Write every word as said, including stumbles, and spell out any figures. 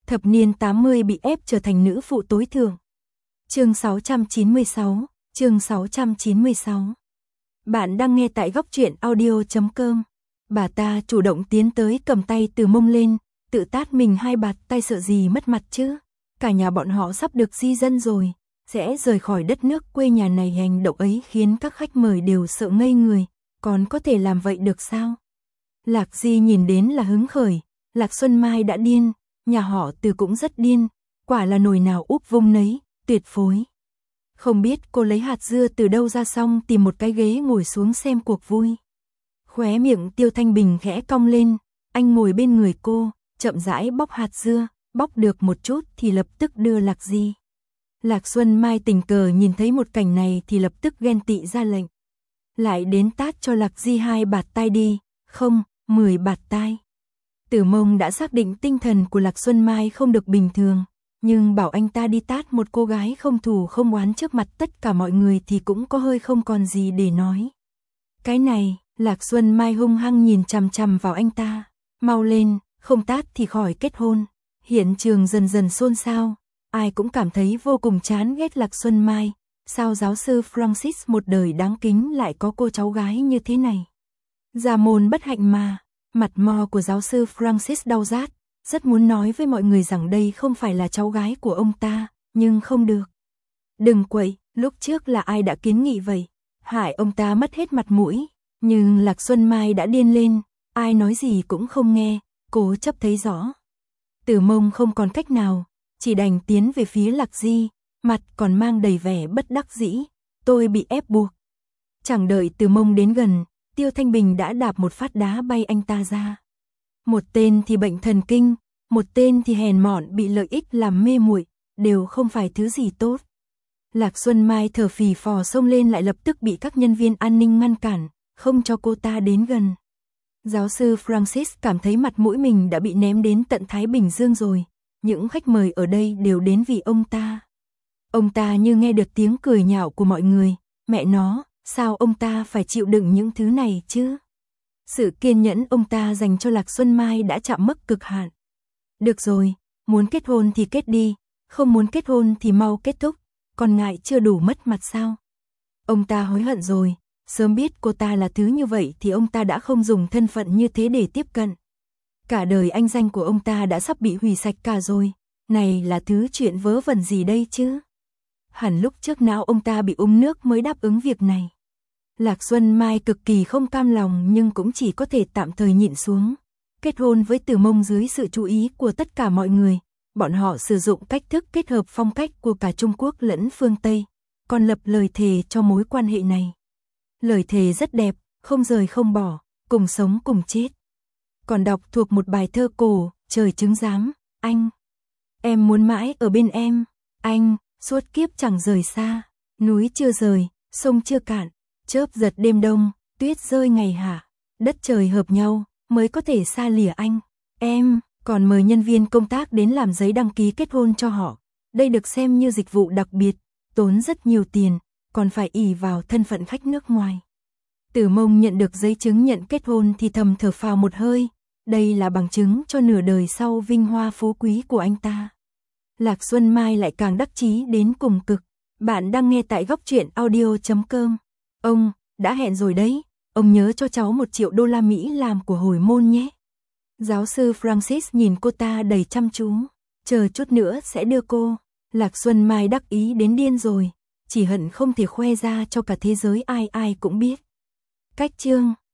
Thập niên tám mươi bị ép trở thành nữ phụ tối thượng. Chương sáu trăm chín mươi sáu, chương sáu trăm chín mươi sáu. Bạn đang nghe tại góc truyện audio chấm com. Bà ta chủ động tiến tới cầm tay Từ Mông lên, tự tát mình hai bạt tay sợ gì mất mặt chứ. Cả nhà bọn họ sắp được di dân rồi, sẽ rời khỏi đất nước quê nhà này. Hành động ấy khiến các khách mời đều sợ ngây người, còn có thể làm vậy được sao? Lạc Di nhìn đến là hứng khởi, Lạc Xuân Mai đã điên, nhà họ Từ cũng rất điên, quả là nồi nào úp vung nấy, tuyệt phối. Không biết cô lấy hạt dưa từ đâu ra, xong tìm một cái ghế ngồi xuống xem cuộc vui. Khóe miệng Tiêu Thanh Bình khẽ cong lên, anh ngồi bên người cô, chậm rãi bóc hạt dưa, bóc được một chút thì lập tức đưa Lạc Di. Lạc Xuân Mai tình cờ nhìn thấy một cảnh này thì lập tức ghen tị ra lệnh. Lại đến tát cho Lạc Di hai bạt tai đi, không, mười bạt tai. Từ Mông đã xác định tinh thần của Lạc Xuân Mai không được bình thường, nhưng bảo anh ta đi tát một cô gái không thù không oán trước mặt tất cả mọi người thì cũng có hơi không còn gì để nói. Cái này, Lạc Xuân Mai hung hăng nhìn chằm chằm vào anh ta, mau lên, không tát thì khỏi kết hôn. Hiện trường dần dần xôn xao, ai cũng cảm thấy vô cùng chán ghét Lạc Xuân Mai, sao giáo sư Francis một đời đáng kính lại có cô cháu gái như thế này. Gia môn bất hạnh mà. Mặt mò của giáo sư Francis đau rát, rất muốn nói với mọi người rằng đây không phải là cháu gái của ông ta, nhưng không được. Đừng quậy, lúc trước là ai đã kiến nghị vậy, hại ông ta mất hết mặt mũi, nhưng Lạc Xuân Mai đã điên lên, ai nói gì cũng không nghe, cố chấp thấy rõ. Từ Mông không còn cách nào, chỉ đành tiến về phía Lạc Di, mặt còn mang đầy vẻ bất đắc dĩ, tôi bị ép buộc. Chẳng đợi Từ Mông đến gần, Tiêu Thanh Bình đã đạp một phát đá bay anh ta ra. Một tên thì bệnh thần kinh, một tên thì hèn mọn bị lợi ích làm mê muội, đều không phải thứ gì tốt. Lạc Xuân Mai thở phì phò xông lên lại lập tức bị các nhân viên an ninh ngăn cản, không cho cô ta đến gần. Giáo sư Francis cảm thấy mặt mũi mình đã bị ném đến tận Thái Bình Dương rồi, những khách mời ở đây đều đến vì ông ta. Ông ta như nghe được tiếng cười nhạo của mọi người, mẹ nó, sao ông ta phải chịu đựng những thứ này chứ? Sự kiên nhẫn ông ta dành cho Lạc Xuân Mai đã chạm mức cực hạn. Được rồi, muốn kết hôn thì kết đi, không muốn kết hôn thì mau kết thúc, còn ngại chưa đủ mất mặt sao? Ông ta hối hận rồi, sớm biết cô ta là thứ như vậy thì ông ta đã không dùng thân phận như thế để tiếp cận. Cả đời anh danh của ông ta đã sắp bị hủy sạch cả rồi, này là thứ chuyện vớ vẩn gì đây chứ? Hẳn lúc trước não ông ta bị úng nước mới đáp ứng việc này. Lạc Xuân Mai cực kỳ không cam lòng nhưng cũng chỉ có thể tạm thời nhịn xuống. Kết hôn với Từ Mông dưới sự chú ý của tất cả mọi người, bọn họ sử dụng cách thức kết hợp phong cách của cả Trung Quốc lẫn phương Tây, còn lập lời thề cho mối quan hệ này. Lời thề rất đẹp, không rời không bỏ, cùng sống cùng chết. Còn đọc thuộc một bài thơ cổ, trời chứng giám, anh. Em muốn mãi ở bên em, anh, suốt kiếp chẳng rời xa, núi chưa rời, sông chưa cạn, chớp giật đêm đông, tuyết rơi ngày hạ, đất trời hợp nhau, mới có thể xa lìa anh. Em, còn mời nhân viên công tác đến làm giấy đăng ký kết hôn cho họ. Đây được xem như dịch vụ đặc biệt, tốn rất nhiều tiền, còn phải ỷ vào thân phận khách nước ngoài. Từ Mông nhận được giấy chứng nhận kết hôn thì thầm thở phào một hơi, đây là bằng chứng cho nửa đời sau vinh hoa phú quý của anh ta. Lạc Xuân Mai lại càng đắc chí đến cùng cực. Bạn đang nghe tại góc truyện audio chấm com. Ông, đã hẹn rồi đấy, ông nhớ cho cháu một triệu đô la Mỹ làm của hồi môn nhé. Giáo sư Francis nhìn cô ta đầy chăm chú, chờ chút nữa sẽ đưa cô. Lạc Xuân Mai đắc ý đến điên rồi, chỉ hận không thể khoe ra cho cả thế giới ai ai cũng biết. Cách chương,